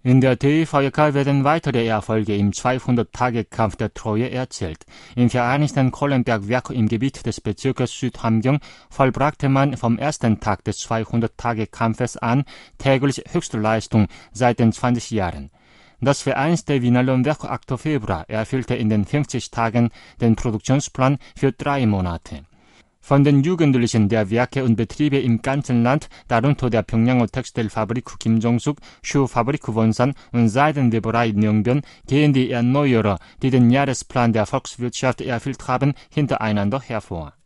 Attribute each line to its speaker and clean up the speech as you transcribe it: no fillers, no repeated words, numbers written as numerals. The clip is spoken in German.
Speaker 1: In der DVK werden weitere Erfolge im 200-Tage-Kampf der Treue erzielt. Im Vereinigten Kohlenbergwerk im Gebiet des Bezirkes Südhamgyong vollbrachte man vom ersten Tag des 200-Tage-Kampfes an täglich Höchstleistung seit den 20 Jahren. Das vereinste Wiener Lohnwerk Acto Febra erfüllte in den 50 Tagen den Produktionsplan für 3 Monate. Von den Jugendlichen der Werke und Betriebe im ganzen Land, darunter der Pjongjango Textilfabrik Kim Jong-suk, Schuhfabrik Wonsan und Seidenweberei Nyeongbyon, gehen die Erneuerer, die den Jahresplan der Volkswirtschaft erfüllt haben, hintereinander hervor.